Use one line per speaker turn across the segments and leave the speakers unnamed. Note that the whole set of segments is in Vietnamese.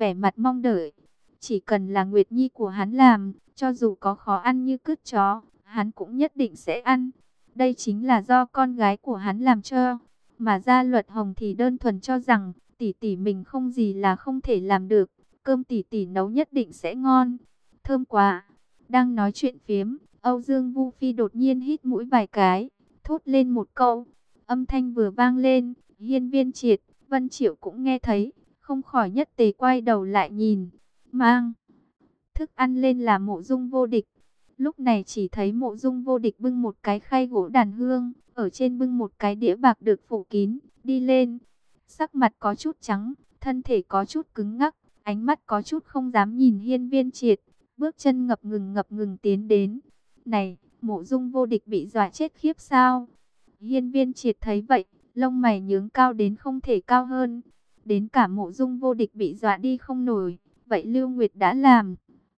vẻ mặt mong đợi. Chỉ cần là Nguyệt Nhi của hắn làm, cho dù có khó ăn như cứt chó, hắn cũng nhất định sẽ ăn. Đây chính là do con gái của hắn làm cho. Mà Gia Luật Hồng thì đơn thuần cho rằng tỷ tỷ mình không gì là không thể làm được. Cơm tỷ tỷ nấu nhất định sẽ ngon. Thơm quá. Đang nói chuyện phiếm, Âu Dương Vu Phi đột nhiên hít mũi vài cái, thốt lên một câu. Âm thanh vừa vang lên, Hiên Viên Triệt, Vân Triệu cũng nghe thấy, không khỏi nhất tề quay đầu lại nhìn. Mang thức ăn lên là Mộ Dung Vô Địch. Lúc này chỉ thấy Mộ Dung Vô Địch bưng một cái khay gỗ đàn hương, ở trên bưng một cái đĩa bạc được phủ kín, đi lên. Sắc mặt có chút trắng, thân thể có chút cứng ngắc, ánh mắt có chút không dám nhìn Hiên Viên Triệt, bước chân ngập ngừng tiến đến. Này, Mộ Dung Vô Địch bị dọa chết khiếp sao? Hiên Viên Triệt thấy vậy, lông mày nhướng cao đến không thể cao hơn. Đến cả Mộ Dung Vô Địch bị dọa đi không nổi. Vậy Lưu Nguyệt đã làm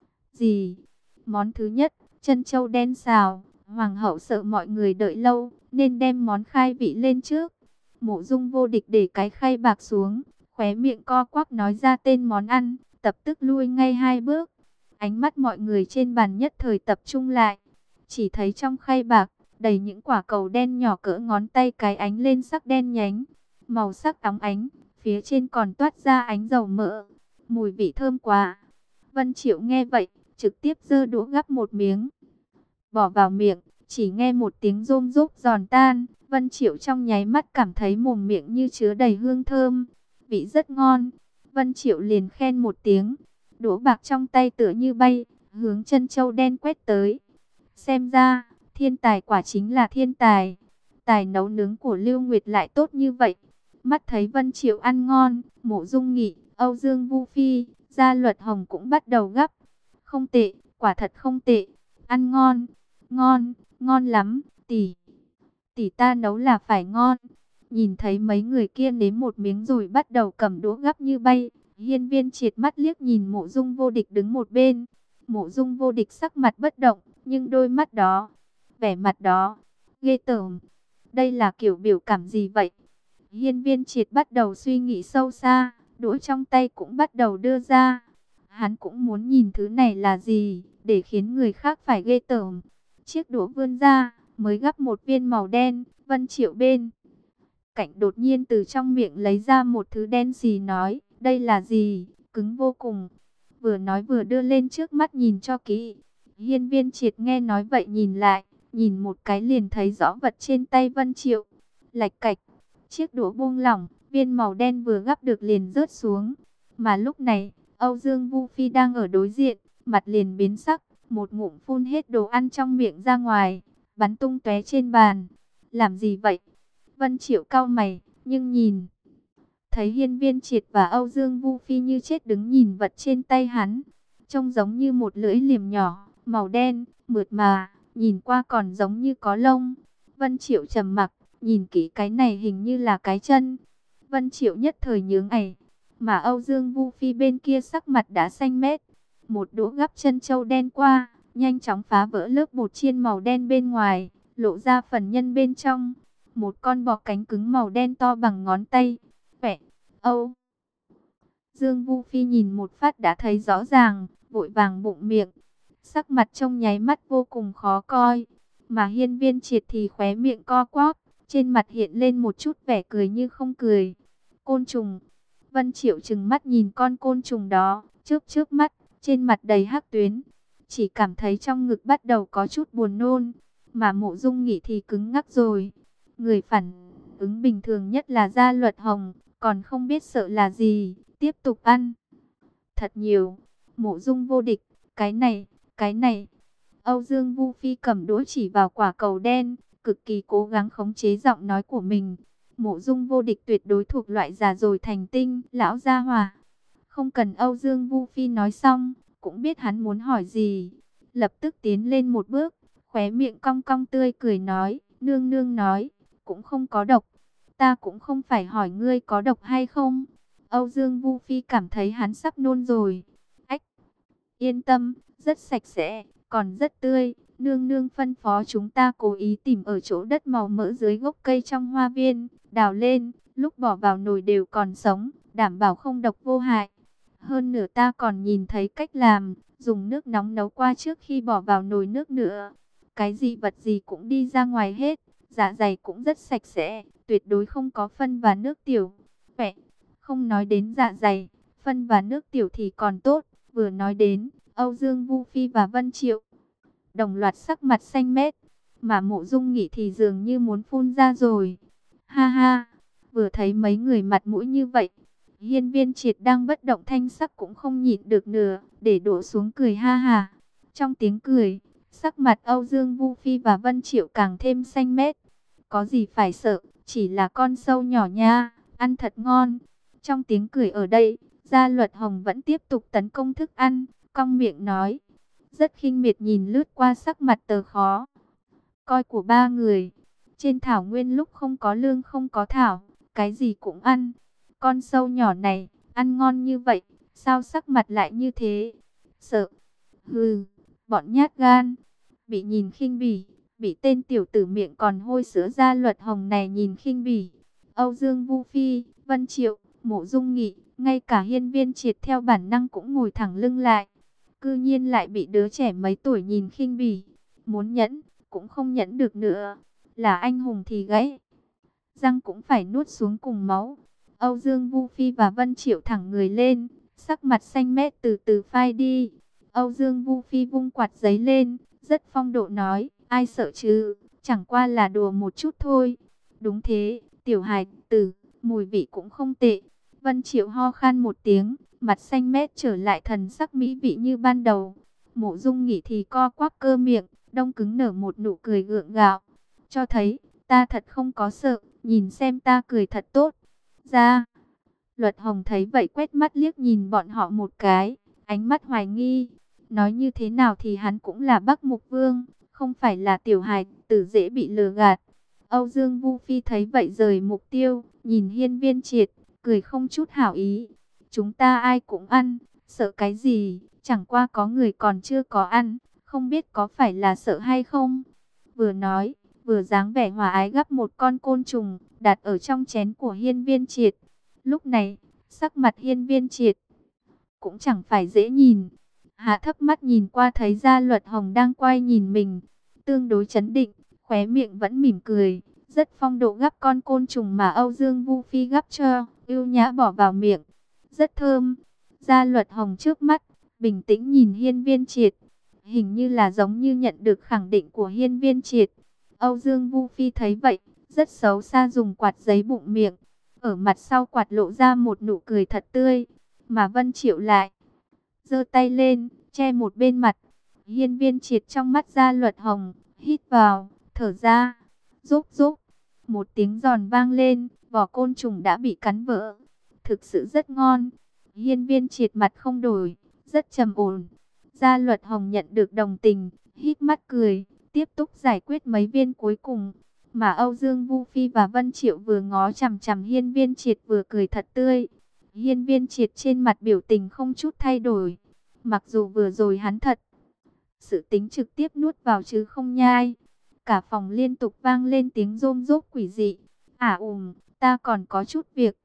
gì? Món thứ nhất, chân châu đen xào. Hoàng hậu sợ mọi người đợi lâu, nên đem món khai vị lên trước. Mộ Dung Vô Địch để cái khay bạc xuống, khóe miệng co quắp nói ra tên món ăn, tập tức lui ngay 2 bước. Ánh mắt mọi người trên bàn nhất thời tập trung lại. Chỉ thấy trong khay bạc, đầy những quả cầu đen nhỏ cỡ ngón tay cái ánh lên sắc đen nhánh. Màu sắc óng ánh, phía trên còn toát ra ánh dầu mỡ. Mùi vị thơm quá. Vân Triệu nghe vậy, trực tiếp giơ đũa gắp một miếng. Bỏ vào miệng, chỉ nghe một tiếng rôm rốp giòn tan. Vân Triệu trong nháy mắt cảm thấy mồm miệng như chứa đầy hương thơm. Vị rất ngon. Vân Triệu liền khen một tiếng. Đũa bạc trong tay tựa như bay, hướng chân châu đen quét tới. Xem ra, thiên tài quả chính là thiên tài. Tài nấu nướng của Lưu Nguyệt lại tốt như vậy. Mắt thấy Vân Triệu ăn ngon, Mộ Dung Nghị, Âu Dương Vu Phi, Gia Luật Hồng cũng bắt đầu gắp. Không tệ, quả thật không tệ. Ăn ngon, ngon, ngon lắm, tỷ. Tỷ ta nấu là phải ngon. Nhìn thấy mấy người kia nếm một miếng rồi bắt đầu cầm đũa gắp như bay. Hiên Viên Triệt mắt liếc nhìn Mộ Dung Vô Địch đứng một bên. Mộ Dung Vô Địch sắc mặt bất động, nhưng đôi mắt đó, vẻ mặt đó, ghê tởm. Đây là kiểu biểu cảm gì vậy? Hiên Viên Triệt bắt đầu suy nghĩ sâu xa, đũa trong tay cũng bắt đầu đưa ra. Hắn cũng muốn nhìn thứ này là gì, để khiến người khác phải ghê tởm. Chiếc đũa vươn ra, mới gắp một viên màu đen. Vân Triệu bên cạnh đột nhiên từ trong miệng lấy ra một thứ đen xì nói, đây là gì, cứng vô cùng. Vừa nói vừa đưa lên trước mắt nhìn cho kỹ. Hiên Viên Triệt nghe nói vậy nhìn lại, nhìn một cái liền thấy rõ vật trên tay Vân Triệu. Lạch cạch, chiếc đũa buông lỏng, viên màu đen vừa gắp được liền rớt xuống. Mà lúc này, Âu Dương Vu Phi đang ở đối diện, mặt liền biến sắc, một ngụm phun hết đồ ăn trong miệng ra ngoài, bắn tung tóe trên bàn. Làm gì vậy? Vân Triệu cau mày, nhưng nhìn thấy Hiên Viên Triệt và Âu Dương Vu Phi như chết đứng nhìn vật trên tay hắn, trông giống như một lưỡi liềm nhỏ, màu đen, mượt mà, nhìn qua còn giống như có lông. Vân Triệu trầm mặc, nhìn kỹ cái này hình như là cái chân. Vân Triệu nhất thời nhướng ày, mà Âu Dương Vu Phi bên kia sắc mặt đã xanh mét. Một đũa gắp chân trâu đen qua, nhanh chóng phá vỡ lớp bột chiên màu đen bên ngoài, lộ ra phần nhân bên trong. Một con bò cánh cứng màu đen to bằng ngón tay. Vẻ, Âu Dương Vu Phi nhìn một phát đã thấy rõ ràng, vội vàng bụng miệng. Sắc mặt trong nháy mắt vô cùng khó coi. Mà Hiên Viên Triệt thì khóe miệng co quắp, trên mặt hiện lên một chút vẻ cười như không cười. Côn trùng. Vân Triệu trừng mắt nhìn con côn trùng đó, chớp chớp mắt, trên mặt đầy hắc tuyến. Chỉ cảm thấy trong ngực bắt đầu có chút buồn nôn. Mà Mộ Dung Nghị thì cứng ngắc rồi. Người phản ứng bình thường nhất là Gia Luật Hồng, còn không biết sợ là gì, tiếp tục ăn. Thật nhiều. Mộ Dung Vô Địch, cái này. Âu Dương Vu Phi cầm đũa chỉ vào quả cầu đen, cực kỳ cố gắng khống chế giọng nói của mình. Mộ Dung Vô Địch tuyệt đối thuộc loại già rồi thành tinh, lão gia hòa. Không cần Âu Dương Vu Phi nói xong, cũng biết hắn muốn hỏi gì. Lập tức tiến lên một bước, khóe miệng cong cong tươi cười nói, nương nương nói, cũng không có độc. Ta cũng không phải hỏi ngươi có độc hay không. Âu Dương Vu Phi cảm thấy hắn sắp nôn rồi. Ách, yên tâm, rất sạch sẽ, còn rất tươi. Nương nương phân phó chúng ta cố ý tìm ở chỗ đất màu mỡ dưới gốc cây trong hoa viên, đào lên, lúc bỏ vào nồi đều còn sống, đảm bảo không độc vô hại. Hơn nữa ta còn nhìn thấy cách làm, dùng nước nóng nấu qua trước khi bỏ vào nồi nước nữa. Cái gì vật gì cũng đi ra ngoài hết, dạ dày cũng rất sạch sẽ, tuyệt đối không có phân và nước tiểu. Vậy, không nói đến dạ dày, phân và nước tiểu thì còn tốt, vừa nói đến Âu Dương Vu Phi và Vân Triệu, đồng loạt sắc mặt xanh mét, mà Mộ Dung Nghị thì dường như muốn phun ra rồi. Ha ha, vừa thấy mấy người mặt mũi như vậy, Hiên Viên Triệt đang bất động thanh sắc cũng không nhịn được nữa, để đổ xuống cười ha ha. Trong tiếng cười, sắc mặt Âu Dương Vu Phi và Vân Triệu càng thêm xanh mét. Có gì phải sợ, chỉ là con sâu nhỏ nha, ăn thật ngon. Trong tiếng cười ở đây, Gia Luật Hồng vẫn tiếp tục tấn công thức ăn, cong miệng nói. Rất khinh miệt nhìn lướt qua sắc mặt tờ khó coi của ba người. Trên thảo nguyên lúc không có lương không có thảo, cái gì cũng ăn. Con sâu nhỏ này, ăn ngon như vậy, sao sắc mặt lại như thế? Sợ. Hừ, bọn nhát gan. Bị nhìn khinh bỉ, bị tên tiểu tử miệng còn hôi sữa Gia Luật Hồng này nhìn khinh bỉ. Âu Dương Vu Phi, Vân Triệu, Mộ Dung Nghị, ngay cả Hiên Viên Triệt theo bản năng cũng ngồi thẳng lưng lại. Cư nhiên lại bị đứa trẻ mấy tuổi nhìn khinh bỉ. Muốn nhẫn, cũng không nhẫn được nữa. Là anh hùng thì gãy răng cũng phải nuốt xuống cùng máu. Âu Dương Vu Phi và Vân Triệu thẳng người lên, sắc mặt xanh mét từ từ phai đi. Âu Dương Vu Phi vung quạt giấy lên, rất phong độ nói, ai sợ chứ, chẳng qua là đùa một chút thôi. Đúng thế, tiểu hài tử, mùi vị cũng không tệ. Vân Triệu ho khan một tiếng, mặt xanh mét trở lại thần sắc mỹ vị như ban đầu. Mộ Dung Nghị thì co quắp cơ miệng, đông cứng nở một nụ cười gượng gạo. Cho thấy, ta thật không có sợ, nhìn xem ta cười thật tốt. Ra, Luật Hồng thấy vậy quét mắt liếc nhìn bọn họ một cái, ánh mắt hoài nghi. Nói như thế nào thì hắn cũng là Bắc Mục Vương, không phải là tiểu hài tử dễ bị lừa gạt. Âu Dương Vu Phi thấy vậy rời mục tiêu, nhìn Hiên Viên Triệt, cười không chút hảo ý. Chúng ta ai cũng ăn, sợ cái gì, chẳng qua có người còn chưa có ăn, không biết có phải là sợ hay không. Vừa nói, vừa dáng vẻ hòa ái gắp một con côn trùng, đặt ở trong chén của Hiên Viên Triệt. Lúc này, sắc mặt Hiên Viên Triệt cũng chẳng phải dễ nhìn. Hạ thấp mắt nhìn qua thấy Gia Luật Hồng đang quay nhìn mình, tương đối chấn định, khóe miệng vẫn mỉm cười, rất phong độ gắp con côn trùng mà Âu Dương Vu Phi gắp cho, ưu nhã bỏ vào miệng, rất thơm. Gia Luật Hồng trước mắt, bình tĩnh nhìn Hiên Viên Triệt, hình như là giống như nhận được khẳng định của Hiên Viên Triệt. Âu Dương Vu Phi thấy vậy, rất xấu xa dùng quạt giấy bụng miệng, ở mặt sau quạt lộ ra một nụ cười thật tươi, mà Vân Triệu lại giơ tay lên, che một bên mặt. Hiên Viên Triệt trong mắt Gia Luật Hồng, hít vào, thở ra, rúc rúc. Một tiếng giòn vang lên, vỏ côn trùng đã bị cắn vỡ. Thực sự rất ngon. Hiên Viên Triệt mặt không đổi, rất trầm ổn. Gia Luật Hồng nhận được đồng tình, hít mắt cười, tiếp tục giải quyết mấy viên cuối cùng. Mà Âu Dương Vu Phi và Vân Triệu vừa ngó chằm chằm Hiên Viên Triệt vừa cười thật tươi. Hiên Viên Triệt trên mặt biểu tình không chút thay đổi. Mặc dù vừa rồi hắn thật sự tính trực tiếp nuốt vào chứ không nhai. Cả phòng liên tục vang lên tiếng rôm rốp quỷ dị. Ta còn có chút việc.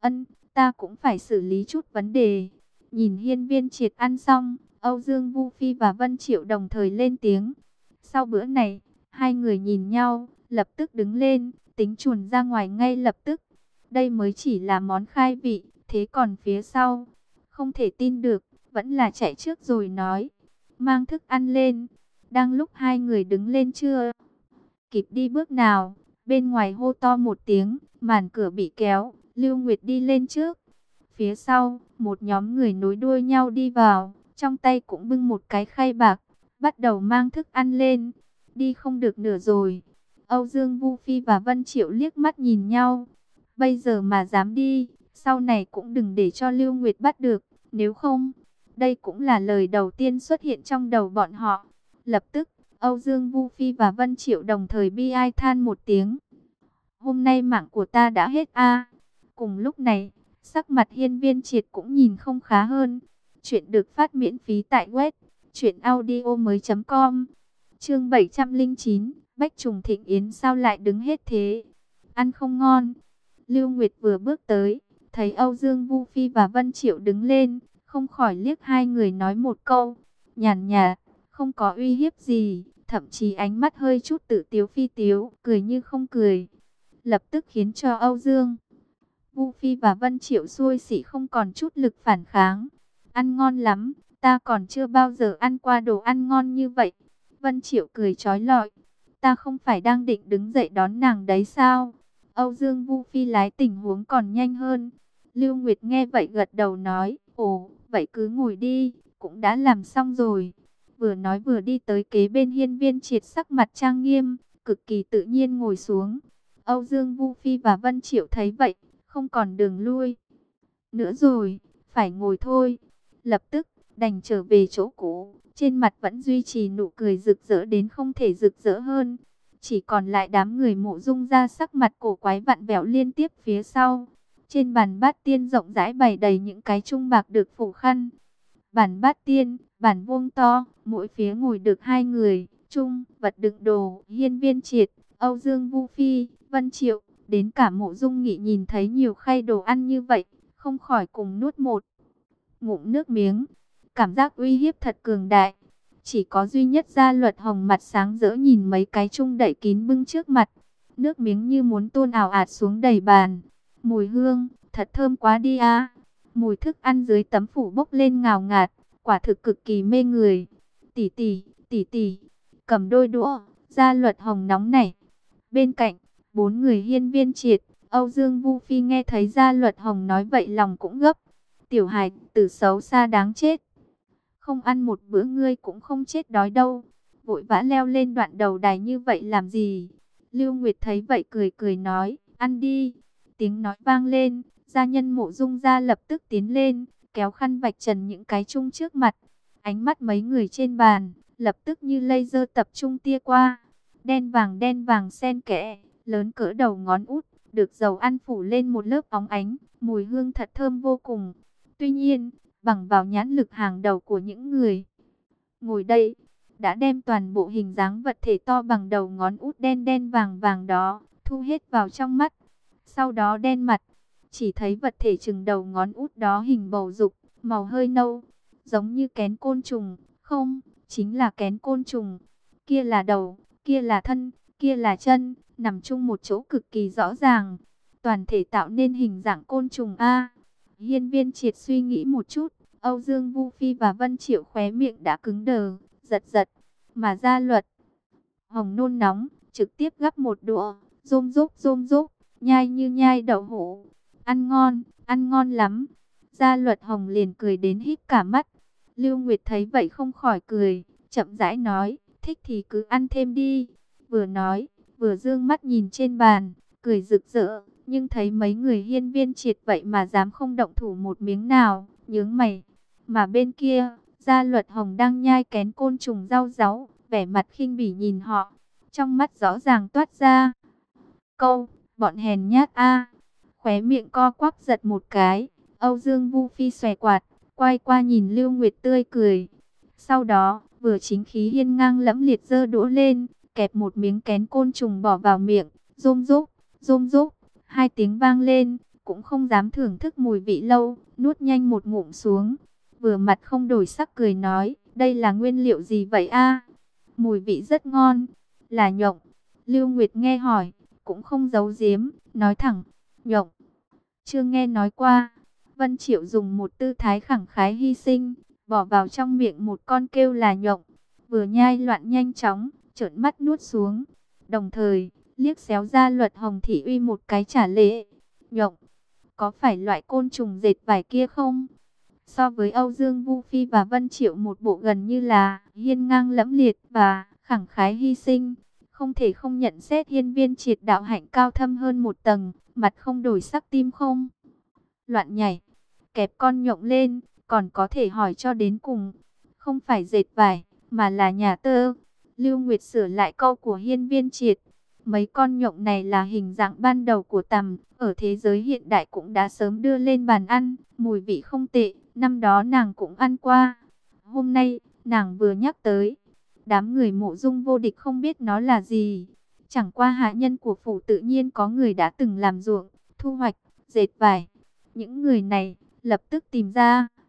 Ta cũng phải xử lý chút vấn đề. Nhìn Hiên Viên Triệt ăn xong, Âu Dương Vu Phi và Vân Triệu đồng thời lên tiếng. Sau bữa này, hai người nhìn nhau, lập tức đứng lên, tính chuồn ra ngoài ngay lập tức. Đây mới chỉ là món khai vị, thế còn phía sau, không thể tin được, vẫn là chạy trước rồi nói. Mang thức ăn lên. Đang lúc hai người đứng lên chưa kịp đi bước nào, bên ngoài hô to một tiếng, màn cửa bị kéo, Lưu Nguyệt đi lên trước. Phía sau, một nhóm người nối đuôi nhau đi vào, trong tay cũng bưng một cái khay bạc, bắt đầu mang thức ăn lên. Đi không được nửa rồi. Âu Dương Vu Phi và Vân Triệu liếc mắt nhìn nhau. Bây giờ mà dám đi, sau này cũng đừng để cho Lưu Nguyệt bắt được, nếu không. Đây cũng là lời đầu tiên xuất hiện trong đầu bọn họ. Lập tức, Âu Dương Vu Phi và Vân Triệu đồng thời bi ai than một tiếng. Hôm nay mạng của ta đã hết a. Cùng lúc này, sắc mặt Hiên Viên Triệt cũng nhìn không khá hơn. Chuyện được phát miễn phí tại web truyệnaudiomoi.com. Chương 709, Bách Trùng Thịnh Yến sao lại đứng hết thế? Ăn không ngon. Lưu Nguyệt vừa bước tới, thấy Âu Dương Vu Phi và Vân Triệu đứng lên, không khỏi liếc hai người nói một câu, nhàn nhạt, không có uy hiếp gì, thậm chí ánh mắt hơi chút tự tiếu phi tiếu, cười như không cười. Lập tức khiến cho Âu Dương, Vu Phi và Vân Triệu xui xỉ không còn chút lực phản kháng. Ăn ngon lắm, ta còn chưa bao giờ ăn qua đồ ăn ngon như vậy. Vân Triệu cười chói lọi, ta không phải đang định đứng dậy đón nàng đấy sao? Âu Dương Vu Phi lái tình huống còn nhanh hơn. Lưu Nguyệt nghe vậy gật đầu nói, ồ, vậy cứ ngồi đi, cũng đã làm xong rồi. Vừa nói vừa đi tới kế bên Hiên Viên Triệt, sắc mặt trang nghiêm, cực kỳ tự nhiên ngồi xuống. Âu Dương Vu Phi và Vân Triệu thấy vậy, không còn đường lui nữa rồi, phải ngồi thôi. Lập tức đành trở về chỗ cũ, trên mặt vẫn duy trì nụ cười rực rỡ đến không thể rực rỡ hơn. Chỉ còn lại đám người Mộ Dung ra sắc mặt cổ quái vặn vẹo liên tiếp phía sau. Trên bàn bát tiên rộng rãi bày đầy những cái chung bạc được phủ khăn. Bàn bát tiên, bàn vuông to, mỗi phía ngồi được hai người. Chung, vật đựng đồ, Hiên Viên Triệt, Âu Dương Vu Phi, Vân Triệu. Đến cả Mộ Dung Nghị nhìn thấy nhiều khay đồ ăn như vậy, không khỏi cùng nuốt một ngụm nước miếng. Cảm giác uy hiếp thật cường đại. Chỉ có duy nhất Gia Luật Hồng mặt sáng rỡ nhìn mấy cái chung đậy kín bưng trước mặt. Nước miếng như muốn tuôn ào ạt xuống đầy bàn. Mùi hương, thật thơm quá đi à. Mùi thức ăn dưới tấm phủ bốc lên ngào ngạt, quả thực cực kỳ mê người. Tỷ tỷ, tỷ tỷ, cầm đôi đũa, Gia Luật Hồng nóng nảy. Bên cạnh, bốn người Hiên Viên Triệt, Âu Dương Vu Phi nghe thấy Gia Luật Hồng nói vậy lòng cũng gấp. Tiểu hài tử xấu xa đáng chết. Không ăn một bữa ngươi cũng không chết đói đâu. Vội vã leo lên đoạn đầu đài như vậy làm gì? Lưu Nguyệt thấy vậy cười cười nói, ăn đi. Tiếng nói vang lên, gia nhân Mộ Dung ra lập tức tiến lên, kéo khăn vạch trần những cái chung trước mặt. Ánh mắt mấy người trên bàn, lập tức như laser tập trung tia qua. Đen vàng xen kẽ, lớn cỡ đầu ngón út, được dầu ăn phủ lên một lớp óng ánh, mùi hương thật thơm vô cùng. Tuy nhiên, bằng vào nhãn lực hàng đầu của những người ngồi đây, đã đem toàn bộ hình dáng vật thể to bằng đầu ngón út đen vàng vàng đó, thu hết vào trong mắt. Sau đó đen mặt, chỉ thấy vật thể chừng đầu ngón út đó hình bầu dục, màu hơi nâu, giống như kén côn trùng. Không, chính là kén côn trùng. Kia là đầu, kia là thân, kia là chân, nằm chung một chỗ cực kỳ rõ ràng. Toàn thể tạo nên hình dạng côn trùng A. Hiên Viên Triệt suy nghĩ một chút, Âu Dương Vu Phi và Vân Triệu khóe miệng đã cứng đờ, giật giật. Mà Gia Luật Hồng nôn nóng, trực tiếp gắp một đũa, rôm rốp, nhai như nhai đậu hũ. Ăn ngon lắm. Gia Luật Hồng liền cười đến híp cả mắt. Lưu Nguyệt thấy vậy không khỏi cười, chậm rãi nói, thích thì cứ ăn thêm đi. Vừa nói, vừa dương mắt nhìn trên bàn, cười rực rỡ. Nhưng thấy mấy người Hiên Viên Triệt vậy mà dám không động thủ một miếng nào, nhướng mày. Mà bên kia, Gia Luật Hồng đang nhai kén côn trùng rau ráu, vẻ mặt khinh bỉ nhìn họ. Trong mắt rõ ràng toát ra câu, bọn hèn nhát a. Khóe miệng co quắp giật một cái, Âu Dương Vu Phi xòe quạt, quay qua nhìn Lưu Nguyệt tươi cười. Sau đó, vừa chính khí hiên ngang lẫm liệt giơ đũa lên, kẹp một miếng kén côn trùng bỏ vào miệng, rôm rốp, hai tiếng vang lên, cũng không dám thưởng thức mùi vị lâu, nuốt nhanh một ngụm xuống. Vừa mặt không đổi sắc cười nói, đây là nguyên liệu gì vậy a? Mùi vị rất ngon, là nhộng. Lưu Nguyệt nghe hỏi, cũng không giấu giếm, nói thẳng, nhộng. Chưa nghe nói qua. Vân Triệu dùng một tư thái khẳng khái hy sinh, bỏ vào trong miệng một con kêu là nhộng, vừa nhai loạn nhanh chóng, trợn mắt nuốt xuống. Đồng thời, liếc xéo Gia Luật Hồng Thị Uy một cái trả lễ. Nhộng, có phải loại côn trùng dệt vải kia không? So với Âu Dương Vu Phi và Vân Triệu một bộ gần như là hiên ngang lẫm liệt và khẳng khái hy sinh, không thể không nhận xét Hiên Viên Triệt đạo hạnh cao thâm hơn một tầng, mặt không đổi sắc tim không loạn nhảy, kẹp con nhộng lên, còn có thể hỏi cho đến cùng, không phải dệt vải, mà là nhà tơ. Lưu Nguyệt sửa lại câu của Hiên Viên Triệt, mấy con nhộng này là hình dạng ban đầu của tằm, ở thế giới hiện đại cũng đã sớm đưa lên bàn ăn, mùi vị không tệ, năm đó nàng cũng ăn qua. Hôm nay, nàng vừa nhắc tới, đám người Mộ Dung vô địch không biết nó là gì. Chẳng qua hạ nhân của phủ tự nhiên có người đã từng làm ruộng, thu hoạch, dệt vải. Những người này lập tức tìm ra.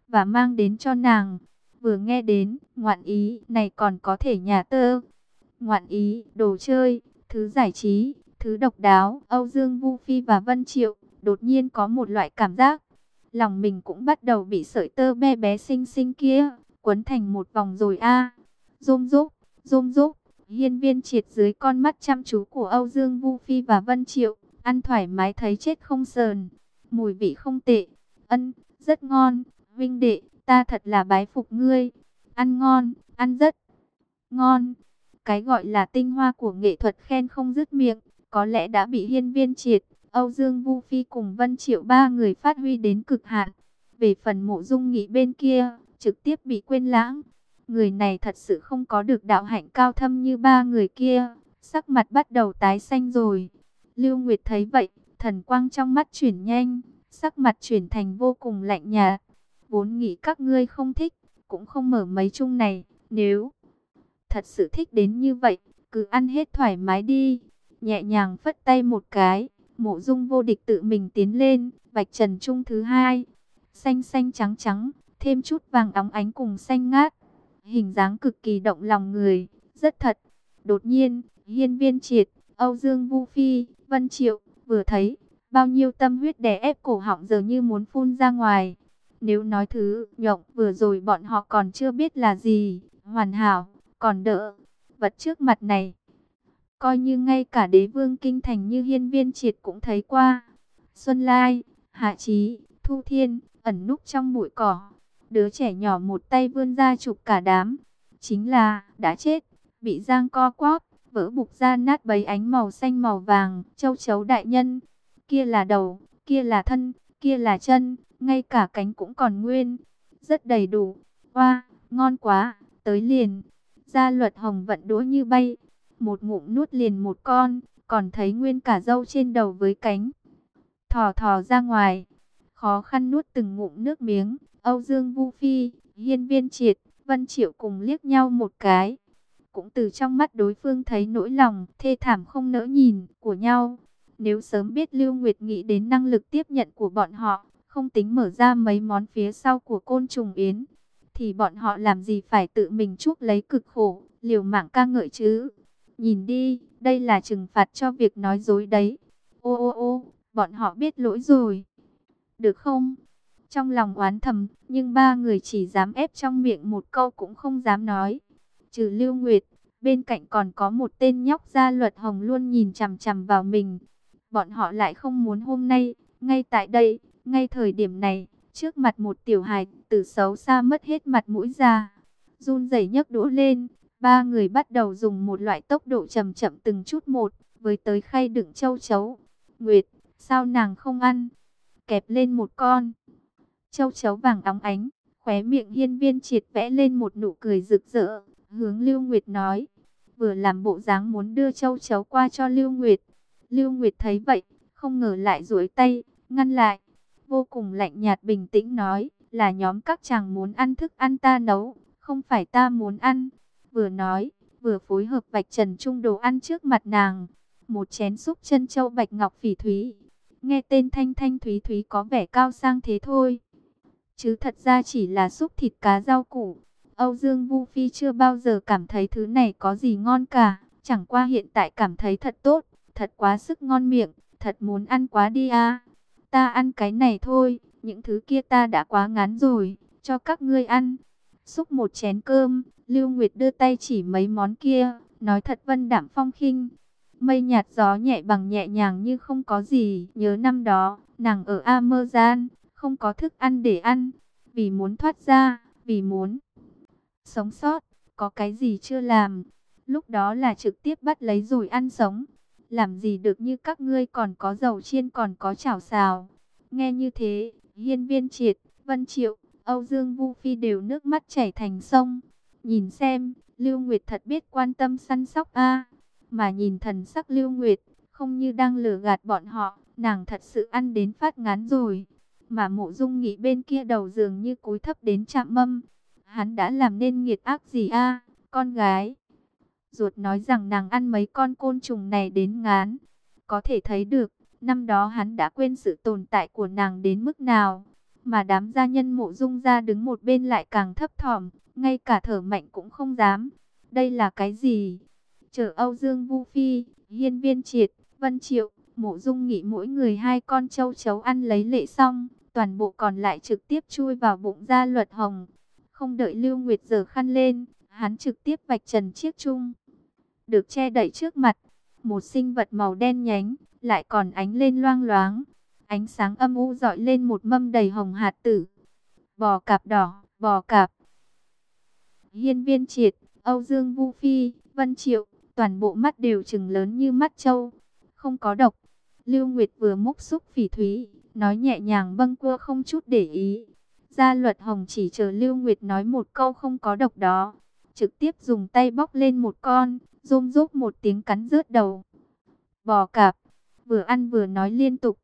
và mang đến cho nàng. Vừa nghe đến, ngoạn ý này còn có thể nhà tơ. Ngoạn ý, đồ chơi, thứ giải trí, thứ độc đáo. Âu Dương Vu Phi và Vân Triệu đột nhiên có một loại cảm giác, lòng mình cũng bắt đầu bị sợi tơ bé bé xinh xinh kia quấn thành một vòng rồi a. Rôm rốp, rôm rốp. Hiên Viên Triệt dưới con mắt chăm chú của Âu Dương Vu Phi và Vân Triệu, ăn thoải mái thấy chết không sờn. Mùi vị không tệ, ân, rất ngon, huynh đệ, ta thật là bái phục ngươi. Ăn ngon, ăn rất ngon. Cái gọi là tinh hoa của nghệ thuật khen không dứt miệng, có lẽ đã bị Hiên Viên Triệt, Âu Dương Vu Phi cùng Vân Triệu ba người phát huy đến cực hạn. Về phần Mộ Dung Nghị bên kia, trực tiếp bị quên lãng. Người này thật sự không có được đạo hạnh cao thâm như ba người kia, sắc mặt bắt đầu tái xanh rồi. Lưu Nguyệt thấy vậy, thần quang trong mắt chuyển nhanh, sắc mặt chuyển thành vô cùng lạnh nhạt. Vốn nghĩ các ngươi không thích, cũng không mở mấy chung này, nếu thật sự thích đến như vậy, cứ ăn hết thoải mái đi. Nhẹ nhàng phất tay một cái, Mộ Dung Vô Địch tự mình tiến lên, vạch trần chung thứ hai. Xanh xanh trắng trắng, thêm chút vàng óng ánh cùng xanh ngát. Hình dáng cực kỳ động lòng người, rất thật. Đột nhiên, Hiên Viên Triệt, Âu Dương Vu Phi, Vân Triệu, vừa thấy, bao nhiêu tâm huyết đè ép cổ họng giờ như muốn phun ra ngoài. Nếu nói thứ nhộng vừa rồi bọn họ còn chưa biết là gì, hoàn hảo, còn đỡ. Vật trước mặt này, coi như ngay cả đế vương kinh thành như Hiên Viên Triệt cũng thấy qua. Xuân Lai, Hạ Chí, Thu Thiên, ẩn núp trong bụi cỏ. Đứa trẻ nhỏ một tay vươn ra chụp cả đám. Chính là, đã chết, bị giang co quóp, vỡ bục ra nát bấy ánh màu xanh màu vàng, châu chấu đại nhân. Kia là đầu, kia là thân, kia là chân, ngay cả cánh cũng còn nguyên. Rất đầy đủ. Oa, ngon quá, tới liền. Gia Luật Hồng vận đũa như bay, một ngụm nuốt liền một con, còn thấy nguyên cả râu trên đầu với cánh. Thò thò ra ngoài, khó khăn nuốt từng ngụm nước miếng. Âu Dương Vu Phi, Hiên Viên Triệt, Vân Triệu cùng liếc nhau một cái. Cũng từ trong mắt đối phương thấy nỗi lòng thê thảm không nỡ nhìn của nhau. Nếu sớm biết Lưu Nguyệt nghĩ đến năng lực tiếp nhận của bọn họ, không tính mở ra mấy món phía sau của Côn Trùng Yến, thì bọn họ làm gì phải tự mình chuốc lấy cực khổ, liều mạng ca ngợi chứ. Nhìn đi, đây là trừng phạt cho việc nói dối đấy. Ô ô ô, bọn họ biết lỗi rồi. Được không? Trong lòng oán thầm, nhưng ba người chỉ dám ép trong miệng một câu cũng không dám nói. Trừ Lưu Nguyệt, bên cạnh còn có một tên nhóc Gia Luật Hồng luôn nhìn chằm chằm vào mình. Bọn họ lại không muốn hôm nay, ngay tại đây, ngay thời điểm này, trước mặt một tiểu hài tử xấu xa mất hết mặt mũi ra. Run rẩy nhấc đũa lên, ba người bắt đầu dùng một loại tốc độ chậm chậm từng chút một, với tới khay đựng châu chấu. Nguyệt, sao nàng không ăn? Kẹp lên một con châu chấu vàng óng ánh, khóe miệng Hiên Viên Triệt vẽ lên một nụ cười rực rỡ, hướng Lưu Nguyệt nói, vừa làm bộ dáng muốn đưa châu chấu qua cho Lưu Nguyệt. Lưu Nguyệt thấy vậy, không ngờ lại duỗi tay, ngăn lại, vô cùng lạnh nhạt bình tĩnh nói, là nhóm các chàng muốn ăn thức ăn ta nấu, không phải ta muốn ăn. Vừa nói, vừa phối hợp vạch trần chung đồ ăn trước mặt nàng, một chén súp chân châu bạch ngọc phỉ thúy. Nghe tên thanh thanh thúy thúy có vẻ cao sang thế thôi, chứ thật ra chỉ là súp thịt cá rau củ. Âu Dương Vu Phi chưa bao giờ cảm thấy thứ này có gì ngon cả, chẳng qua hiện tại cảm thấy thật tốt, thật quá sức ngon miệng, thật muốn ăn quá đi à. Ta ăn cái này thôi, những thứ kia ta đã quá ngán rồi, cho các ngươi ăn. Xúc một chén cơm, Lưu Nguyệt đưa tay chỉ mấy món kia, nói thật vân đạm phong khinh. Mây nhạt gió nhẹ bằng nhẹ nhàng như không có gì. Nhớ năm đó, nàng ở Amazan, không có thức ăn để ăn, vì muốn thoát ra, vì muốn sống sót, có cái gì chưa làm. Lúc đó là trực tiếp bắt lấy rồi ăn sống. Làm gì được như các ngươi còn có dầu chiên còn có chảo xào. Nghe như thế, Hiên Viên Triệt, Vân Triệu, Âu Dương Vu Phi đều nước mắt chảy thành sông. Nhìn xem, Lưu Nguyệt thật biết quan tâm săn sóc a. Mà nhìn thần sắc Lưu Nguyệt, không như đang lừa gạt bọn họ, nàng thật sự ăn đến phát ngán rồi. Mà Mộ Dung Nghị bên kia đầu giường như cúi thấp đến chạm mâm. Hắn đã làm nên nghiệt ác gì a? Con gái ruột nói rằng nàng ăn mấy con côn trùng này đến ngán. Có thể thấy được, năm đó hắn đã quên sự tồn tại của nàng đến mức nào. Mà đám gia nhân Mộ Dung gia đứng một bên lại càng thấp thỏm, ngay cả thở mạnh cũng không dám. Đây là cái gì? Chờ Âu Dương Vu Phi, Hiên Viên Triệt, Vân Triệu, Mộ Dung Nghị mỗi người 2 con châu chấu ăn lấy lệ xong, toàn bộ còn lại trực tiếp chui vào bụng Gia Luật Hồng. Không đợi Lưu Nguyệt giở khăn lên, hắn trực tiếp vạch trần chiếc chung được che đậy trước mặt. Một sinh vật màu đen nhánh, lại còn ánh lên loang loáng. Ánh sáng âm u dọi lên một mâm đầy hồng hạt tử. Bò cạp đỏ, bò cạp. Hiên Viên Triệt, Âu Dương Vu Phi, Vân Triệu, toàn bộ mắt đều trừng lớn như mắt trâu. Không có độc. Lưu Nguyệt vừa múc xúc phỉ thúy, nói nhẹ nhàng bâng quơ không chút để ý. Gia Luật Hồng chỉ chờ Lưu Nguyệt nói một câu không có độc đó, trực tiếp dùng tay bóc lên một con, rôm rốp một tiếng cắn rớt đầu. Bò cạp, vừa ăn vừa nói liên tục,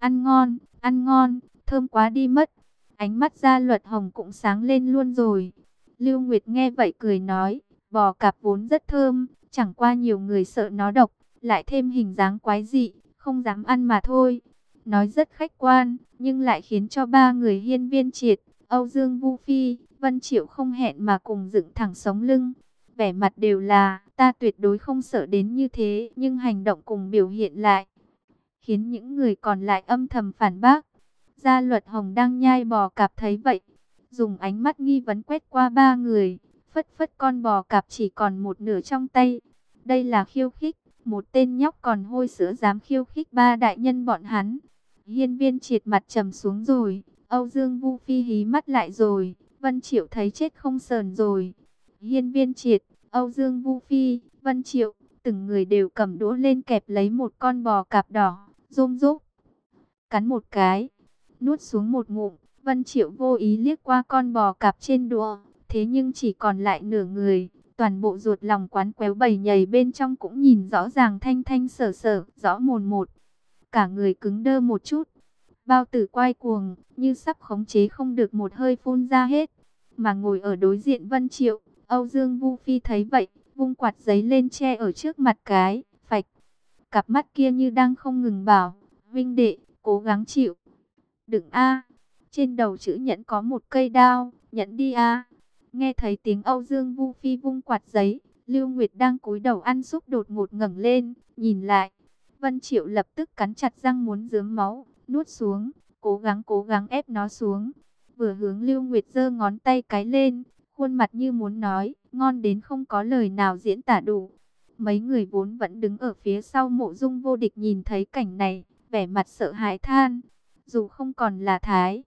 ăn ngon, thơm quá đi mất. Ánh mắt Gia Luật Hồng cũng sáng lên luôn rồi. Lưu Nguyệt nghe vậy cười nói, bò cạp vốn rất thơm, chẳng qua nhiều người sợ nó độc, lại thêm hình dáng quái dị, không dám ăn mà thôi. Nói rất khách quan, nhưng lại khiến cho 3 người Hiên Viên Triệt, Âu Dương Vu Phi, Vân Triệu không hẹn mà cùng dựng thẳng sống lưng. Vẻ mặt đều là, ta tuyệt đối không sợ đến như thế, nhưng hành động cùng biểu hiện lại, khiến những người còn lại âm thầm phản bác. Gia Luật Hồng đang nhai bò cạp thấy vậy, dùng ánh mắt nghi vấn quét qua 3 người, phất phất con bò cạp chỉ còn một nửa trong tay. Đây là khiêu khích, một tên nhóc còn hôi sữa dám khiêu khích 3 đại nhân bọn hắn. Hiên Viên Triệt mặt trầm xuống rồi, Âu Dương Vu Phi hí mắt lại rồi, Vân Triệu thấy chết không sờn rồi. Hiên Viên Triệt, Âu Dương Vu Phi, Vân Triệu, từng người đều cầm đũa lên kẹp lấy một con bò cạp đỏ, rôm rốp, cắn một cái, nuốt xuống một ngụm. Vân Triệu vô ý liếc qua con bò cạp trên đũa, thế nhưng chỉ còn lại nửa người, toàn bộ ruột lòng quán quéo bầy nhầy bên trong cũng nhìn rõ ràng thanh thanh sở sở, rõ mồn một. Cả người cứng đơ một chút, bao tử quay cuồng, như sắp khống chế không được một hơi phun ra hết. Mà ngồi ở đối diện Vân Triệu, Âu Dương Vu Phi thấy vậy, vung quạt giấy lên che ở trước mặt cái, phạch. Cặp mắt kia như đang không ngừng bảo, huynh đệ, cố gắng chịu. Đừng a, trên đầu chữ nhẫn có một cây đao, nhẫn đi a. Nghe thấy tiếng Âu Dương Vu Phi vung quạt giấy, Lưu Nguyệt đang cúi đầu ăn xúc đột ngột ngẩng lên, nhìn lại. Vân Triệu lập tức cắn chặt răng muốn rớm máu, nuốt xuống, cố gắng ép nó xuống. Vừa hướng Lưu Nguyệt giơ ngón tay cái lên, khuôn mặt như muốn nói, ngon đến không có lời nào diễn tả đủ. Mấy người vốn vẫn đứng ở phía sau Mộ Dung Vô Địch nhìn thấy cảnh này, vẻ mặt sợ hãi than. Dù không còn là thái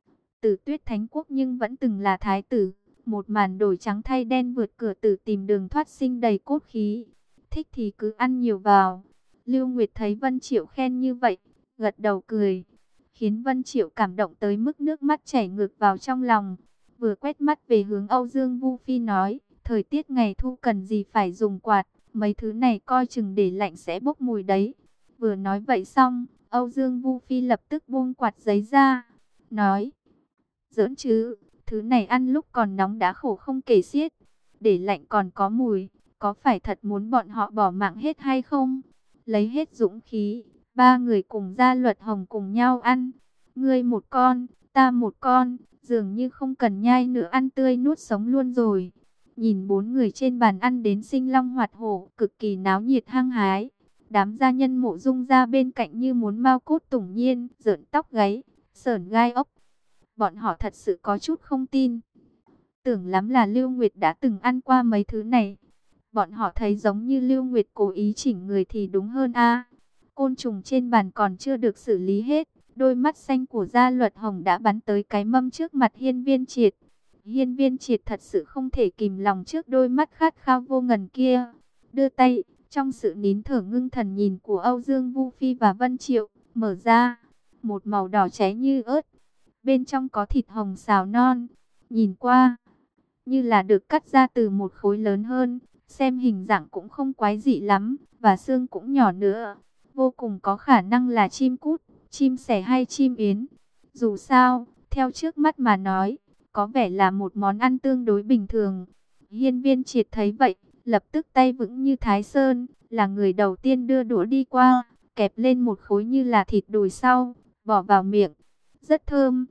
tử Tuyết Thánh Quốc nhưng vẫn từng là thái tử. Một màn đổi trắng thay đen vượt cửa tử tìm đường thoát sinh đầy cốt khí. Thích thì cứ ăn nhiều vào. Lưu Nguyệt thấy Vân Triệu khen như vậy, gật đầu cười, khiến Vân Triệu cảm động tới mức nước mắt chảy ngược vào trong lòng. Vừa quét mắt về hướng Âu Dương Vu Phi nói, thời tiết ngày thu cần gì phải dùng quạt, mấy thứ này coi chừng để lạnh sẽ bốc mùi đấy. Vừa nói vậy xong, Âu Dương Vu Phi lập tức buông quạt giấy ra, nói, giỡn chứ, thứ này ăn lúc còn nóng đã khổ không kể xiết, để lạnh còn có mùi, có phải thật muốn bọn họ bỏ mạng hết hay không? Lấy hết dũng khí, 3 người cùng Gia Luật Hồng cùng nhau ăn. Ngươi một con, ta một con, dường như không cần nhai nữa, ăn tươi nuốt sống luôn rồi. Nhìn 4 người trên bàn ăn đến sinh long hoạt hổ, cực kỳ náo nhiệt hăng hái. Đám gia nhân Mộ Dung ra bên cạnh như muốn mau cốt tủng nhiên, rợn tóc gáy, sởn gai ốc. Bọn họ thật sự có chút không tin. Tưởng lắm là Lưu Nguyệt đã từng ăn qua mấy thứ này. Bọn họ thấy giống như Lưu Nguyệt cố ý chỉnh người thì đúng hơn a. Côn trùng trên bàn còn chưa được xử lý hết, đôi mắt xanh của Gia Luật Hồng đã bắn tới cái mâm trước mặt Hiên Viên Triệt. Hiên Viên Triệt thật sự không thể kìm lòng trước đôi mắt khát khao vô ngần kia. Đưa tay, trong sự nín thở ngưng thần nhìn của Âu Dương Vu Phi và Vân Triệu, mở ra, một màu đỏ cháy như ớt. Bên trong có thịt hồng xào non, nhìn qua như là được cắt ra từ một khối lớn hơn. Xem hình dạng cũng không quái dị lắm, và xương cũng nhỏ nữa. Vô cùng có khả năng là chim cút, chim sẻ hay chim yến. Dù sao, theo trước mắt mà nói, có vẻ là một món ăn tương đối bình thường. Hiên Viên Triệt thấy vậy, lập tức tay vững như Thái Sơn, là người đầu tiên đưa đũa đi qua, kẹp lên một khối như là thịt đùi sau, bỏ vào miệng. Rất thơm.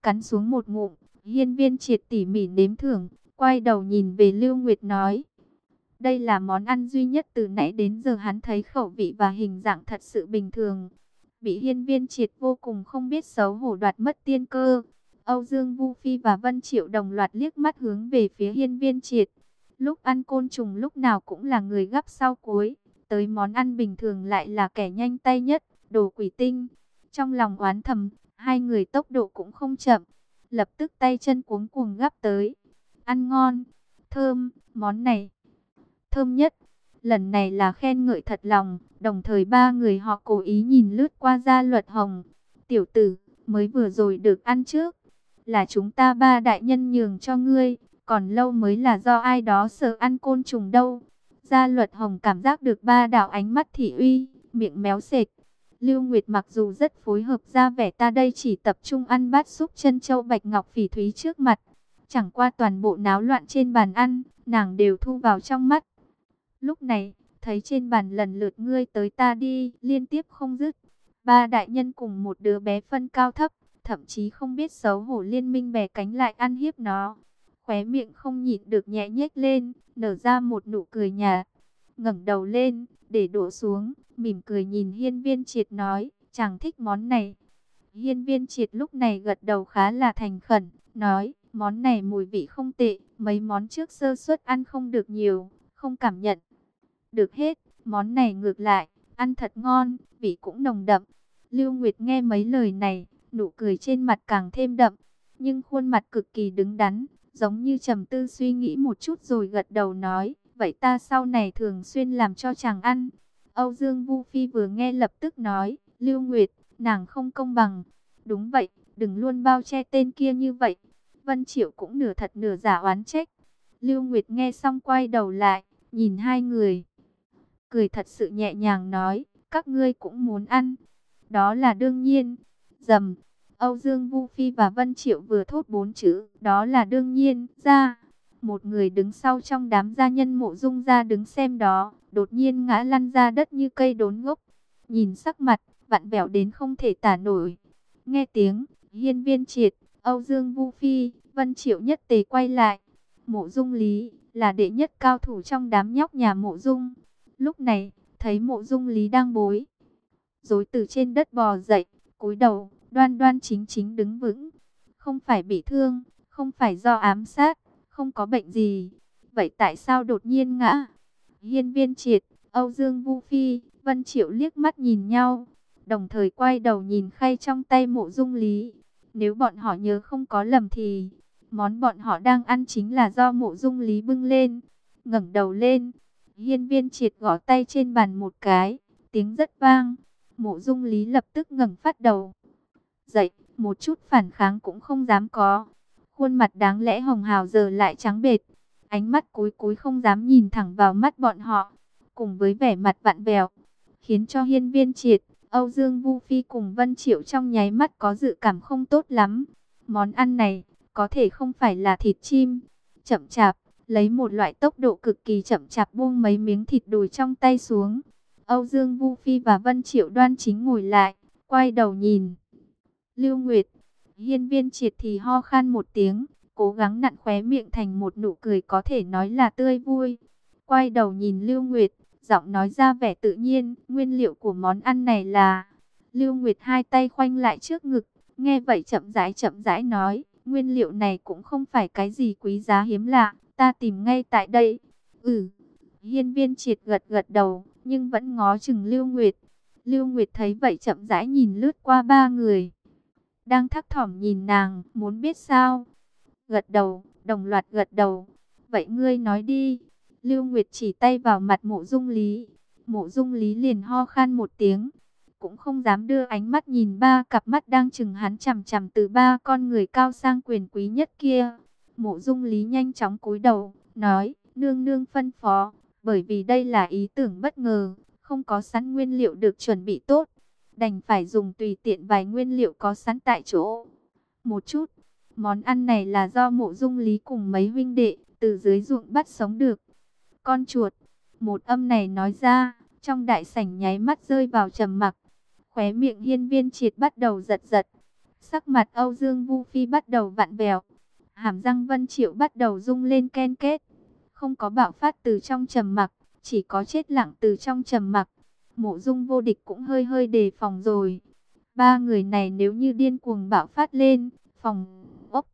cắn xuống một ngụm. Hiên Viên Triệt tỉ mỉ nếm thưởng, quay đầu nhìn về Lưu Nguyệt nói. Đây là món ăn duy nhất từ nãy đến giờ hắn thấy khẩu vị và hình dạng thật sự bình thường. Bị Hiên Viên Triệt vô cùng không biết xấu hổ đoạt mất tiên cơ. Âu Dương Vu Phi và Vân Triệu đồng loạt liếc mắt hướng về phía Hiên Viên Triệt. Lúc ăn côn trùng lúc nào cũng là người gắp sau cuối, tới món ăn bình thường lại là kẻ nhanh tay nhất, đồ quỷ tinh. Trong lòng oán thầm, hai người tốc độ cũng không chậm, lập tức tay chân cuống cuồng gắp tới. Ăn ngon, thơm, món này thơm nhất. Lần này là khen ngợi thật lòng, đồng thời ba người họ cố ý nhìn lướt qua Gia Luật Hồng. Tiểu tử, mới vừa rồi được ăn trước, là chúng ta ba đại nhân nhường cho ngươi, còn lâu mới là do ai đó sợ ăn côn trùng đâu. Gia Luật Hồng cảm giác được ba đạo ánh mắt thị uy, miệng méo sệt. Lưu Nguyệt mặc dù rất phối hợp ra vẻ ta đây chỉ tập trung ăn bát súp chân châu bạch ngọc phỉ thúy trước mặt. Chẳng qua toàn bộ náo loạn trên bàn ăn, nàng đều thu vào trong mắt. Lúc này, thấy trên bàn lần lượt ngươi tới ta đi, liên tiếp không dứt. Ba đại nhân cùng một đứa bé phân cao thấp, thậm chí không biết xấu hổ liên minh bè cánh lại ăn hiếp nó. Khóe miệng không nhịn được nhẹ nhếch lên, nở ra một nụ cười nhạt. Ngẩng đầu lên, để đổ xuống, mỉm cười nhìn Hiên Viên Triệt nói, chàng thích món này. Hiên Viên Triệt lúc này gật đầu khá là thành khẩn, nói, món này mùi vị không tệ, mấy món trước sơ suất ăn không được nhiều, không cảm nhận được hết, món này ngược lại, ăn thật ngon, vị cũng nồng đậm. Lưu Nguyệt nghe mấy lời này, nụ cười trên mặt càng thêm đậm, nhưng khuôn mặt cực kỳ đứng đắn, giống như trầm tư suy nghĩ một chút rồi gật đầu nói, vậy ta sau này thường xuyên làm cho chàng ăn. Âu Dương Vu Phi vừa nghe lập tức nói, Lưu Nguyệt, nàng không công bằng. Đúng vậy, đừng luôn bao che tên kia như vậy. Vân Triệu cũng nửa thật nửa giả oán trách. Lưu Nguyệt nghe xong quay đầu lại, nhìn hai người, cười thật sự nhẹ nhàng nói, các ngươi cũng muốn ăn. Đó là đương nhiên. Dầm, Âu Dương Vu Phi và Vân Triệu vừa thốt bốn chữ, đó là đương nhiên, ra. Một người đứng sau trong đám gia nhân Mộ Dung ra đứng xem đó, đột nhiên ngã lăn ra đất như cây đốn gốc. Nhìn sắc mặt, vặn vẹo đến không thể tả nổi. Nghe tiếng, Hiên Viên Triệt, Âu Dương Vu Phi, Vân Triệu nhất tề quay lại. Mộ Dung Lý, là đệ nhất cao thủ trong đám nhóc nhà Mộ Dung. Lúc này, thấy Mộ Dung Lý đang bối rối từ trên đất bò dậy, cúi đầu, đoan đoan chính chính đứng vững. Không phải bị thương, không phải do ám sát, không có bệnh gì. Vậy tại sao đột nhiên ngã? Hiên Viên Triệt, Âu Dương Vu Phi, Vân Triệu liếc mắt nhìn nhau, đồng thời quay đầu nhìn khay trong tay Mộ Dung Lý. Nếu bọn họ nhớ không có lầm thì món bọn họ đang ăn chính là do Mộ Dung Lý bưng lên. Ngẩng đầu lên, Hiên Viên Triệt gõ tay trên bàn một cái, tiếng rất vang. Mộ Dung Lý lập tức ngẩng phát đầu dậy, một chút phản kháng cũng không dám có. Khuôn mặt đáng lẽ hồng hào giờ lại trắng bệch, ánh mắt cúi cúi không dám nhìn thẳng vào mắt bọn họ, cùng với vẻ mặt vặn vẹo, khiến cho Hiên Viên Triệt, Âu Dương Vu Phi cùng Vân Triệu trong nháy mắt có dự cảm không tốt lắm. Món ăn này có thể không phải là thịt chim. Chậm chạp, lấy một loại tốc độ cực kỳ chậm chạp buông mấy miếng thịt đùi trong tay xuống. Âu Dương Vu Phi và Vân Triệu đoan chính ngồi lại, quay đầu nhìn Lưu Nguyệt. Hiên Viên Triệt thì ho khan một tiếng, cố gắng nặn khóe miệng thành một nụ cười có thể nói là tươi vui. Quay đầu nhìn Lưu Nguyệt, giọng nói ra vẻ tự nhiên, nguyên liệu của món ăn này là... Lưu Nguyệt hai tay khoanh lại trước ngực, nghe vậy chậm rãi nói, nguyên liệu này cũng không phải cái gì quý giá hiếm lạ, ta tìm ngay tại đây. Hiên Viên Triệt gật gật đầu, nhưng vẫn ngó chừng Lưu Nguyệt. Lưu Nguyệt thấy vậy chậm rãi nhìn lướt qua ba người đang thấp thỏm nhìn nàng, muốn biết sao. Gật đầu, đồng loạt gật đầu. Vậy ngươi nói đi. Lưu Nguyệt chỉ tay vào mặt Mộ Dung Lý. Mộ Dung Lý liền ho khan một tiếng, cũng không dám đưa ánh mắt nhìn ba cặp mắt đang chừng hắn chằm chằm từ ba con người cao sang quyền quý nhất kia. Mộ Dung Lý nhanh chóng cúi đầu, nói, nương nương phân phó, bởi vì đây là ý tưởng bất ngờ, không có sẵn nguyên liệu được chuẩn bị tốt, đành phải dùng tùy tiện vài nguyên liệu có sẵn tại chỗ. Một chút, món ăn này là do Mộ Dung Lý cùng mấy huynh đệ từ dưới ruộng bắt sống được. Con chuột, một âm này nói ra, trong đại sảnh nháy mắt rơi vào trầm mặc. Khóe miệng Hiên Viên Triệt bắt đầu giật giật. Sắc mặt Âu Dương Vu Phi bắt đầu vặn vẹo, hàm răng Vân Triệu bắt đầu rung lên ken két. Không có bạo phát từ trong trầm mặc, chỉ có chết lặng từ trong trầm mặc. Mộ Dung Vô Địch cũng hơi hơi đề phòng rồi. Ba người này nếu như điên cuồng bạo phát lên, phòng ốc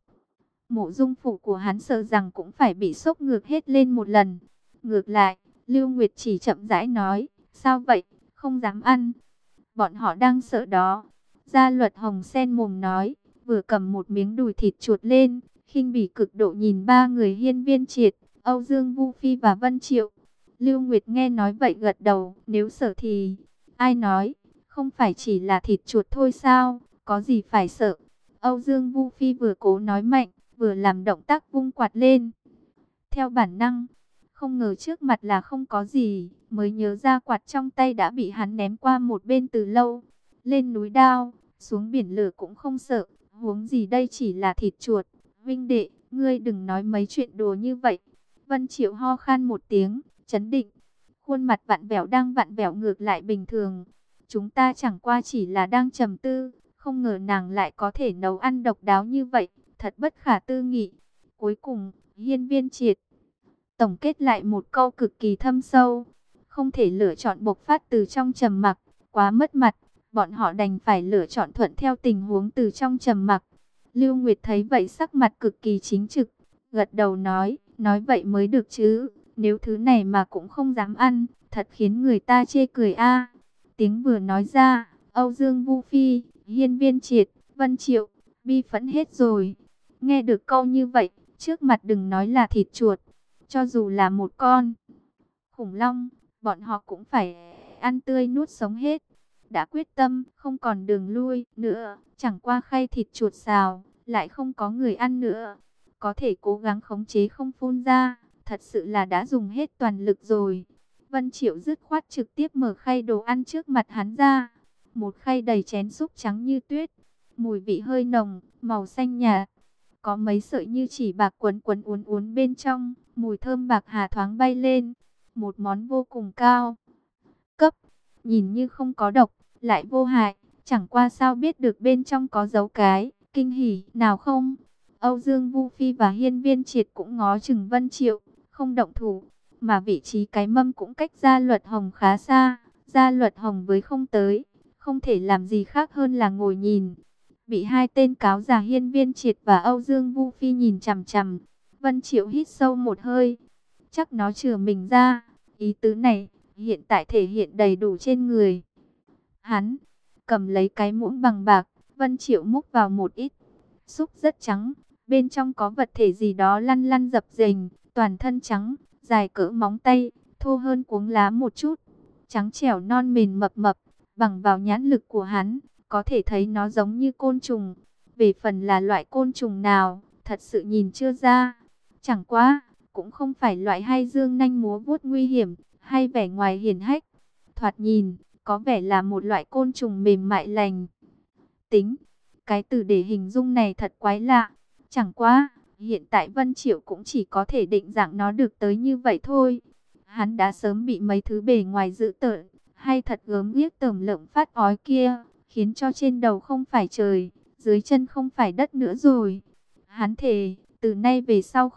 Mộ Dung phủ của hắn sợ rằng cũng phải bị sốc ngược hết lên một lần. Ngược lại, Lưu Nguyệt chỉ chậm rãi nói, sao vậy, không dám ăn. Bọn họ đang sợ đó. Gia Luật Hồng sen mồm nói, vừa cầm một miếng đùi thịt chuột lên, khinh bỉ cực độ nhìn ba người Hiên Viên Triệt, Âu Dương Vu Phi và Vân Triệu. Lưu Nguyệt nghe nói vậy gật đầu, nếu sợ thì, ai nói, không phải chỉ là thịt chuột thôi sao, có gì phải sợ. Âu Dương Vu Phi vừa cố nói mạnh, vừa làm động tác vung quạt lên. Theo bản năng, không ngờ trước mặt là không có gì, mới nhớ ra quạt trong tay đã bị hắn ném qua một bên từ lâu. Lên núi đao, xuống biển lửa cũng không sợ, huống gì đây chỉ là thịt chuột. Vinh đệ, ngươi đừng nói mấy chuyện đùa như vậy. Vân Triệu ho khan một tiếng, chấn định. Khuôn mặt vặn vẹo đang vặn vẹo ngược lại bình thường. Chúng ta chẳng qua chỉ là đang trầm tư, không ngờ nàng lại có thể nấu ăn độc đáo như vậy, thật bất khả tư nghị. Cuối cùng, Hiên Viên Triệt tổng kết lại một câu cực kỳ thâm sâu, không thể lựa chọn bộc phát từ trong trầm mặc, quá mất mặt, bọn họ đành phải lựa chọn thuận theo tình huống từ trong trầm mặc. Lưu Nguyệt thấy vậy sắc mặt cực kỳ chính trực, gật đầu nói vậy mới được chứ, nếu thứ này mà cũng không dám ăn, thật khiến người ta chê cười a. Tiếng vừa nói ra, Âu Dương Vu Phi, Hiên Viên Triệt, Vân Triệu, bi phẫn hết rồi. Nghe được câu như vậy, trước mặt đừng nói là thịt chuột, cho dù là một con khủng long, bọn họ cũng phải ăn tươi nuốt sống hết. Đã quyết tâm, không còn đường lui nữa, chẳng qua khay thịt chuột xào, lại không có người ăn nữa. Có thể cố gắng khống chế không phun ra, thật sự là đã dùng hết toàn lực rồi. Vân Triệu dứt khoát trực tiếp mở khay đồ ăn trước mặt hắn ra. Một khay đầy chén súp trắng như tuyết, mùi vị hơi nồng, màu xanh nhạt. Có mấy sợi như chỉ bạc quấn quấn uốn uốn bên trong, mùi thơm bạc hà thoáng bay lên. Một món vô cùng cao cấp, nhìn như không có độc, lại vô hại. Chẳng qua sao biết được bên trong có dấu cái kinh hỉ nào không? Âu Dương Vu Phi và Hiên Viên Triệt cũng ngó chừng Vân Triệu, không động thủ. Mà vị trí cái mâm cũng cách Gia Luật Hồng khá xa. Gia Luật Hồng với không tới, không thể làm gì khác hơn là ngồi nhìn. Bị hai tên cáo già Hiên Viên Triệt và Âu Dương Vu Phi nhìn chằm chằm. Vân Triệu hít sâu một hơi, chắc nó chừa mình ra. Ý tứ này hiện tại thể hiện đầy đủ trên người hắn. Cầm lấy cái muỗng bằng bạc, Vân Triệu múc vào một ít súp rất trắng, bên trong có vật thể gì đó lăn lăn dập dềnh, toàn thân trắng, dài cỡ móng tay, thô hơn cuống lá một chút, trắng trẻo non mềm mập mập. Bằng vào nhãn lực của hắn, có thể thấy nó giống như côn trùng. Về phần là loại côn trùng nào, thật sự nhìn chưa ra. Chẳng qua, cũng không phải loại hay dương nanh múa vuốt nguy hiểm, hay vẻ ngoài hiển hách. Thoạt nhìn, có vẻ là một loại côn trùng mềm mại lành tính. Cái từ để hình dung này thật quái lạ. Chẳng qua, hiện tại Vân Triệu cũng chỉ có thể định dạng nó được tới như vậy thôi. Hắn đã sớm bị mấy thứ bề ngoài dữ tợn, hay thật gớm ghiếc tởm lợm phát ói kia, khiến cho trên đầu không phải trời, dưới chân không phải đất nữa rồi. Hắn thề, từ nay về sau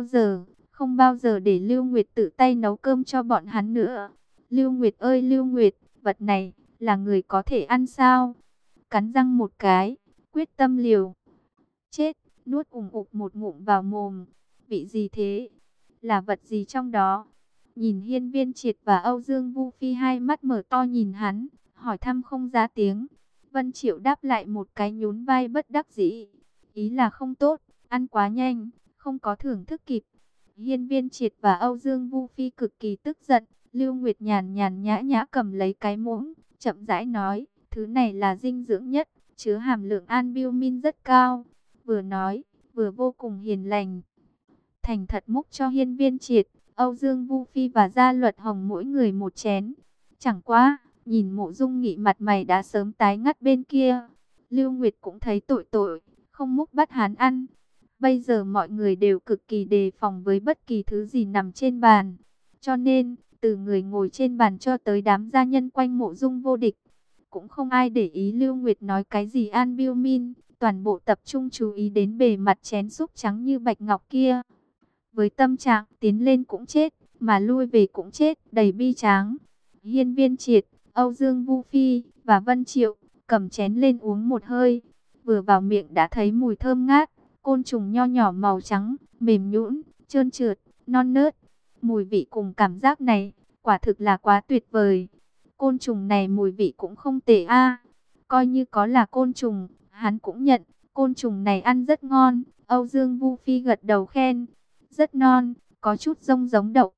không bao giờ để Lưu Nguyệt tự tay nấu cơm cho bọn hắn nữa. Lưu Nguyệt ơi Lưu Nguyệt, vật này, là người có thể ăn sao? Cắn răng một cái, quyết tâm liều chết, nuốt ủng ục một ngụm vào mồm. Vị gì thế? Là vật gì trong đó? Nhìn Hiên Viên Triệt và Âu Dương Vu Phi hai mắt mở to nhìn hắn, hỏi thăm không ra tiếng. Vân Triệu đáp lại một cái nhún vai bất đắc dĩ. Ý là không tốt, ăn quá nhanh, không có thưởng thức kịp. Hiên Viên Triệt và Âu Dương Vu Phi cực kỳ tức giận. Lưu Nguyệt nhàn nhàn nhã nhã cầm lấy cái muỗng, chậm rãi nói, thứ này là dinh dưỡng nhất, chứa hàm lượng albumin rất cao. Vừa nói, vừa vô cùng hiền lành. Thành thật múc cho Hiên Viên Triệt, Âu Dương Vu Phi và Gia Luật Hồng mỗi người một chén. Chẳng quá, nhìn Mộ Dung Nghị mặt mày đã sớm tái ngắt bên kia. Lưu Nguyệt cũng thấy tội tội, không múc bắt hắn ăn. Bây giờ mọi người đều cực kỳ đề phòng với bất kỳ thứ gì nằm trên bàn. Cho nên, từ người ngồi trên bàn cho tới đám gia nhân quanh Mộ Dung Vô Địch, cũng không ai để ý Lưu Nguyệt nói cái gì albumin, toàn bộ tập trung chú ý đến bề mặt chén súp trắng như bạch ngọc kia. Với tâm trạng tiến lên cũng chết, mà lui về cũng chết, đầy bi tráng. Hiên Viên Triệt, Âu Dương Vu Phi và Vân Triệu cầm chén lên uống một hơi, vừa vào miệng đã thấy mùi thơm ngát, côn trùng nho nhỏ màu trắng, mềm nhũn, trơn trượt, non nớt. Mùi vị cùng cảm giác này, quả thực là quá tuyệt vời. Côn trùng này mùi vị cũng không tệ a. Coi như có là côn trùng, hắn cũng nhận, côn trùng này ăn rất ngon. Âu Dương Vu Phi gật đầu khen, rất non, có chút giống đậu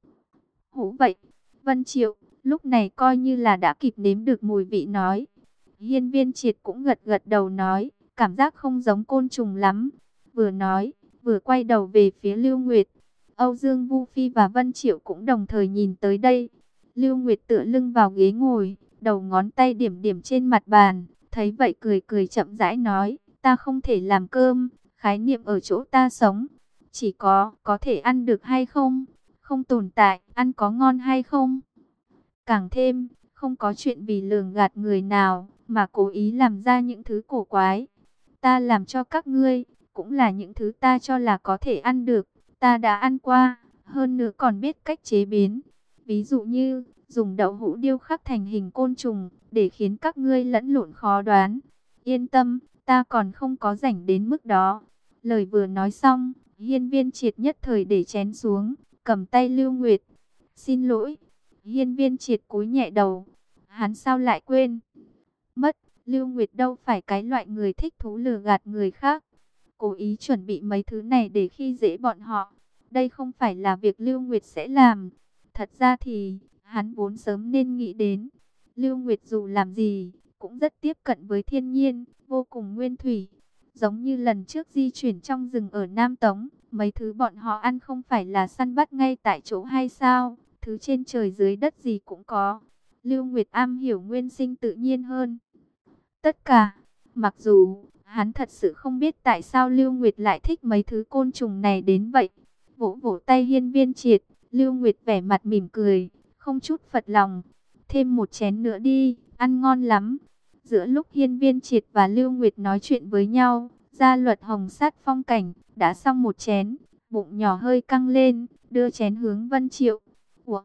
hũ vậy. Vân Triệu lúc này coi như là đã kịp nếm được mùi vị nói. Hiên Viên Triệt cũng gật gật đầu nói, cảm giác không giống côn trùng lắm. Vừa nói, vừa quay đầu về phía Lưu Nguyệt. Âu Dương Vu Phi và Vân Triệu cũng đồng thời nhìn tới đây. Lưu Nguyệt tựa lưng vào ghế ngồi, đầu ngón tay điểm điểm trên mặt bàn. Thấy vậy cười cười chậm rãi nói, ta không thể làm cơm, khái niệm ở chỗ ta sống. Chỉ có thể ăn được hay không, không tồn tại, ăn có ngon hay không. Càng thêm, không có chuyện vì lường gạt người nào, mà cố ý làm ra những thứ cổ quái. Ta làm cho các ngươi, cũng là những thứ ta cho là có thể ăn được. Ta đã ăn qua, hơn nữa còn biết cách chế biến. Ví dụ như, dùng đậu hũ điêu khắc thành hình côn trùng, để khiến các ngươi lẫn lộn khó đoán. Yên tâm, ta còn không có rảnh đến mức đó. Lời vừa nói xong, Hiên Viên Triệt nhất thời để chén xuống, cầm tay Lưu Nguyệt. Xin lỗi. Hiên Viên Triệt cúi nhẹ đầu. Hắn sao lại quên mất, Lưu Nguyệt đâu phải cái loại người thích thú lừa gạt người khác, cố ý chuẩn bị mấy thứ này để khi dễ bọn họ. Đây không phải là việc Lưu Nguyệt sẽ làm. Thật ra thì, hắn vốn sớm nên nghĩ đến. Lưu Nguyệt dù làm gì, cũng rất tiếp cận với thiên nhiên, vô cùng nguyên thủy. Giống như lần trước di chuyển trong rừng ở Nam Tống, mấy thứ bọn họ ăn không phải là săn bắt ngay tại chỗ hay sao? Thứ trên trời dưới đất gì cũng có. Lưu Nguyệt am hiểu nguyên sinh tự nhiên hơn tất cả. Mặc dù hắn thật sự không biết tại sao Lưu Nguyệt lại thích mấy thứ côn trùng này đến vậy. Vỗ vỗ tay Hiên Viên Triệt, Lưu Nguyệt vẻ mặt mỉm cười, không chút phật lòng. Thêm một chén nữa đi, ăn ngon lắm. Giữa lúc Hiên Viên Triệt và Lưu Nguyệt nói chuyện với nhau, Gia Luật Hồng sát phong cảnh, đã xong một chén, bụng nhỏ hơi căng lên, đưa chén hướng Vân Triệu. Ủa,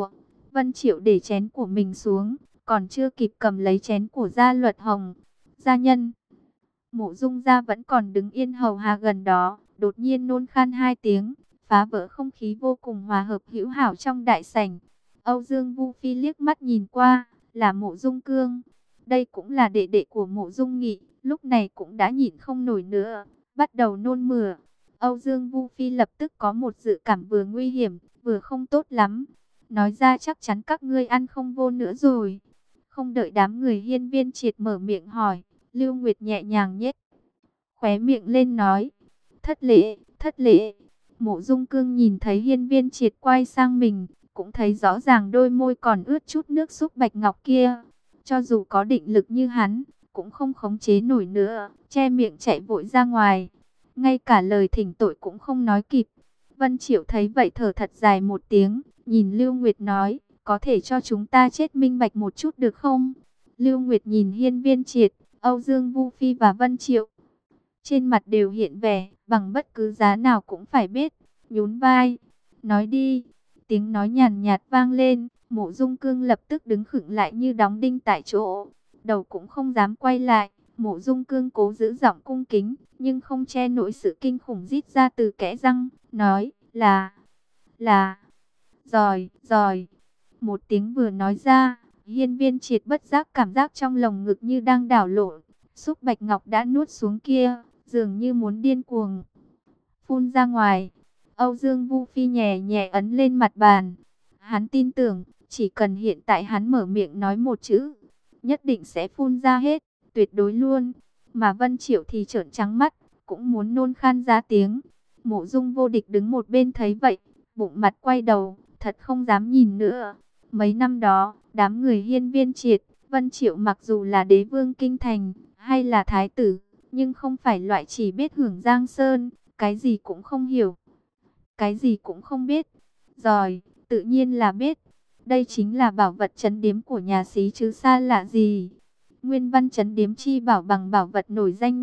Vân Triệu để chén của mình xuống, còn chưa kịp cầm lấy chén của Gia Luật Hồng. Gia nhân, Mộ Dung Gia vẫn còn đứng yên hầu hạ gần đó, đột nhiên nôn khan hai tiếng, phá vỡ không khí vô cùng hòa hợp hữu hảo trong đại sảnh. Âu Dương Vu Phi liếc mắt nhìn qua, là Mộ Dung Cương. Đây cũng là đệ đệ của Mộ Dung Nghị, lúc này cũng đã nhịn không nổi nữa, bắt đầu nôn mửa. Âu Dương Vu Phi lập tức có một dự cảm vừa nguy hiểm, vừa không tốt lắm. Nói ra chắc chắn các ngươi ăn không vô nữa rồi. Không đợi đám người Hiên Viên Triệt mở miệng hỏi, Lưu Nguyệt nhẹ nhàng nhếch khóe miệng lên nói, thất lễ, thất lễ. Mộ Dung Cương nhìn thấy Hiên Viên Triệt quay sang mình, cũng thấy rõ ràng đôi môi còn ướt chút nước súp bạch ngọc kia. Cho dù có định lực như hắn, cũng không khống chế nổi nữa, che miệng chạy vội ra ngoài. Ngay cả lời thỉnh tội cũng không nói kịp. Vân Triệu thấy vậy thở thật dài một tiếng, nhìn Lưu Nguyệt nói, có thể cho chúng ta chết minh bạch một chút được không? Lưu Nguyệt nhìn Hiên Viên Triệt, Âu Dương Vu Phi và Vân Triệu. Trên mặt đều hiện vẻ, bằng bất cứ giá nào cũng phải biết, nhún vai. Nói đi, tiếng nói nhàn nhạt vang lên, Mộ Dung Cương lập tức đứng khựng lại như đóng đinh tại chỗ. Đầu cũng không dám quay lại, Mộ Dung Cương cố giữ giọng cung kính, nhưng không che nổi sự kinh khủng rít ra từ kẽ răng, nói là, giỏi. Một tiếng vừa nói ra, Hiên Viên Triệt bất giác cảm giác trong lồng ngực như đang đảo lộn, xúc bạch ngọc đã nuốt xuống kia, dường như muốn điên cuồng phun ra ngoài. Âu Dương Vu Phi nhẹ nhẹ ấn lên mặt bàn. Hắn tin tưởng, chỉ cần hiện tại hắn mở miệng nói một chữ, nhất định sẽ phun ra hết, tuyệt đối luôn. Mà Vân Triệu thì trợn trắng mắt, cũng muốn nôn khan ra tiếng. Mộ Dung Vô Địch đứng một bên thấy vậy, bụng mặt quay đầu, thật không dám nhìn nữa. Mấy năm đó, đám người Hiên Viên Triệt, Vân Triệu mặc dù là đế vương kinh thành, hay là thái tử, nhưng không phải loại chỉ biết hưởng giang sơn, cái gì cũng không hiểu, cái gì cũng không biết. Rồi, tự nhiên là biết. Đây chính là bảo vật trấn điếm của nhà xí chứ xa lạ gì. Nguyên văn trấn điếm chi bảo bằng bảo vật nổi danh nhất,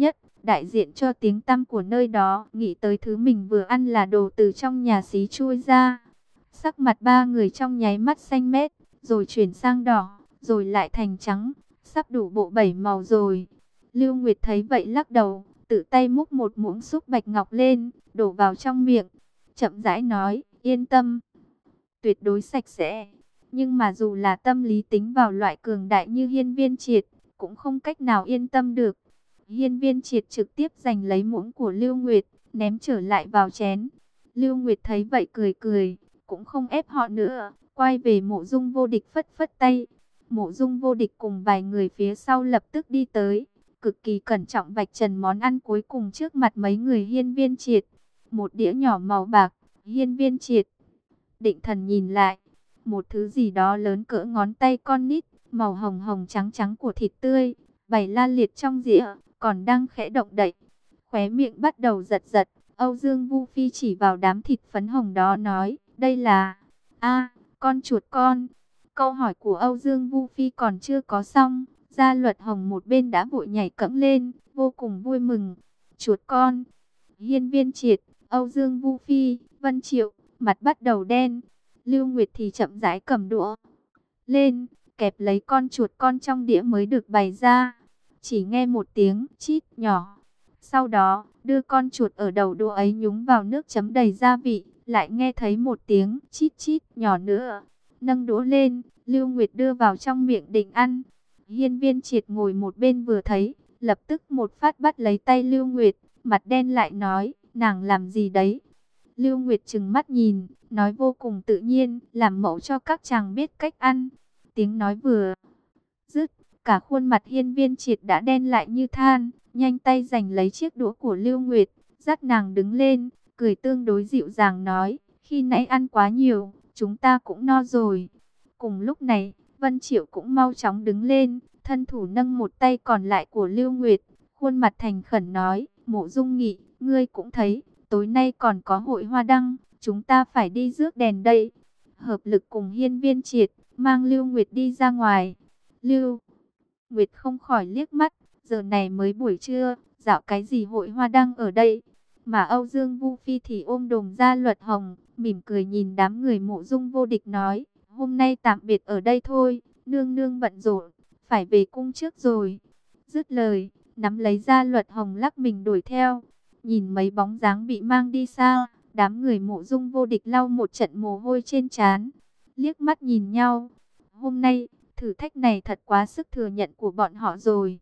đại diện cho tiếng tăm của nơi đó, nghĩ tới thứ mình vừa ăn là đồ từ trong nhà xí chui ra. Sắc mặt ba người trong nháy mắt xanh mét, rồi chuyển sang đỏ, rồi lại thành trắng, sắp đủ bộ 7 màu rồi. Lưu Nguyệt thấy vậy lắc đầu, tự tay múc một muỗng súp bạch ngọc lên, đổ vào trong miệng, chậm rãi nói, yên tâm, tuyệt đối sạch sẽ. Nhưng mà dù là tâm lý tính vào loại cường đại như Hiên Viên Triệt, cũng không cách nào yên tâm được. Hiên Viên Triệt trực tiếp giành lấy muỗng của Lưu Nguyệt, ném trở lại vào chén. Lưu Nguyệt thấy vậy cười cười, cũng không ép họ nữa, quay về Mộ Dung Vô Địch phất phất tay. Mộ Dung Vô Địch cùng vài người phía sau lập tức đi tới, cực kỳ cẩn trọng vạch trần món ăn cuối cùng trước mặt mấy người Hiên Viên Triệt. Một đĩa nhỏ màu bạc. Hiên Viên Triệt định thần nhìn lại, một thứ gì đó lớn cỡ ngón tay con nít, màu hồng hồng trắng trắng của thịt tươi, bày la liệt trong dĩa, còn đang khẽ động đậy. Khóe miệng bắt đầu giật giật, Âu Dương Vu Phi chỉ vào đám thịt phấn hồng đó nói, đây là, con chuột con. Câu hỏi của Âu Dương Vu Phi còn chưa có xong, Gia Luật Hồng một bên đã vội nhảy cẫng lên, vô cùng vui mừng. Chuột con. Hiên Viên Triệt, Âu Dương Vu Phi, Vân Triệu, mặt bắt đầu đen. Lưu Nguyệt thì chậm rãi cầm đũa lên, kẹp lấy con chuột con trong đĩa mới được bày ra. Chỉ nghe một tiếng chít nhỏ. Sau đó, đưa con chuột ở đầu đũa ấy nhúng vào nước chấm đầy gia vị, lại nghe thấy một tiếng chít chít nhỏ nữa. Nâng đũa lên, Lưu Nguyệt đưa vào trong miệng định ăn. Hiên Viên Triệt ngồi một bên vừa thấy, lập tức một phát bắt lấy tay Lưu Nguyệt, mặt đen lại nói, nàng làm gì đấy? Lưu Nguyệt trừng mắt nhìn, nói vô cùng tự nhiên, làm mẫu cho các chàng biết cách ăn. Tiếng nói vừa dứt, cả khuôn mặt Hiên Viên Triệt đã đen lại như than, nhanh tay giành lấy chiếc đũa của Lưu Nguyệt, dắt nàng đứng lên, cười tương đối dịu dàng nói, khi nãy ăn quá nhiều, chúng ta cũng no rồi. Cùng lúc này, Vân Triệu cũng mau chóng đứng lên, thân thủ nâng một tay còn lại của Lưu Nguyệt, khuôn mặt thành khẩn nói, Mộ Dung Nghị, ngươi cũng thấy, tối nay còn có hội hoa đăng, chúng ta phải đi rước đèn đây. Hợp lực cùng Hiên Viên Triệt, mang Lưu Nguyệt đi ra ngoài. Lưu Nguyệt không khỏi liếc mắt, giờ này mới buổi trưa, dạo cái gì hội hoa đăng ở đây. Mà Âu Dương Vu Phi thì ôm đồm Gia Luật Hồng, mỉm cười nhìn đám người Mộ Dung Vô Địch nói, hôm nay tạm biệt ở đây thôi, nương nương bận rộn, phải về cung trước rồi. Dứt lời, nắm lấy Gia Luật Hồng lắc mình đuổi theo. Nhìn mấy bóng dáng bị mang đi xa, đám người Mộ Dung Vô Địch lau một trận mồ hôi trên trán, liếc mắt nhìn nhau. Hôm nay, thử thách này thật quá sức thừa nhận của bọn họ rồi.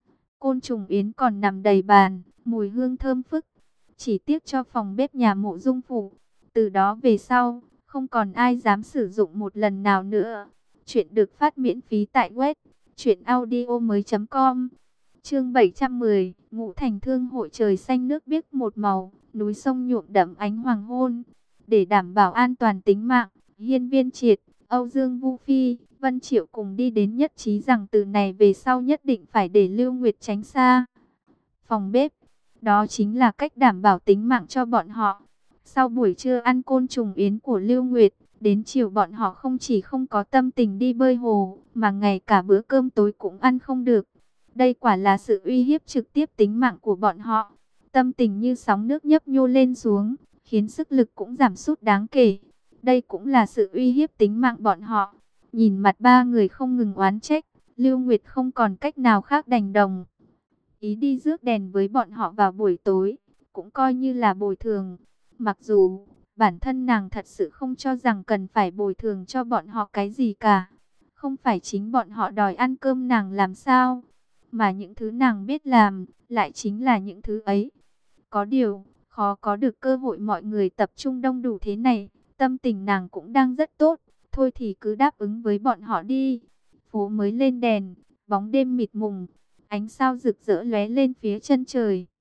Côn trùng yến còn nằm đầy bàn, mùi hương thơm phức. Chỉ tiếc cho phòng bếp nhà Mộ Dung phủ. Từ đó về sau, không còn ai dám sử dụng một lần nào nữa. Chuyện được phát miễn phí tại web truyệnaudiomoi.com. Chương 710, Ngũ Thành Thương hội trời xanh nước biếc một màu, núi sông nhuộm đẫm ánh hoàng hôn. Để đảm bảo an toàn tính mạng, Hiên Viên Triệt, Âu Dương Vu Phi, Vân Triệu cùng đi đến nhất trí rằng từ này về sau nhất định phải để Lưu Nguyệt tránh xa phòng bếp. Đó chính là cách đảm bảo tính mạng cho bọn họ. Sau buổi trưa ăn côn trùng yến của Lưu Nguyệt, đến chiều bọn họ không chỉ không có tâm tình đi bơi hồ, mà ngay cả bữa cơm tối cũng ăn không được. Đây quả là sự uy hiếp trực tiếp tính mạng của bọn họ. Tâm tình như sóng nước nhấp nhô lên xuống, khiến sức lực cũng giảm sút đáng kể. Đây cũng là sự uy hiếp tính mạng bọn họ. Nhìn mặt ba người không ngừng oán trách, Lưu Nguyệt không còn cách nào khác đành đồng ý đi rước đèn với bọn họ vào buổi tối, cũng coi như là bồi thường. Mặc dù bản thân nàng thật sự không cho rằng cần phải bồi thường cho bọn họ cái gì cả. Không phải chính bọn họ đòi ăn cơm nàng làm sao, mà những thứ nàng biết làm, lại chính là những thứ ấy. Có điều, khó có được cơ hội mọi người tập trung đông đủ thế này, tâm tình nàng cũng đang rất tốt. Thôi thì cứ đáp ứng với bọn họ đi. Phố mới lên đèn, bóng đêm mịt mùng, ánh sao rực rỡ lóe lên phía chân trời.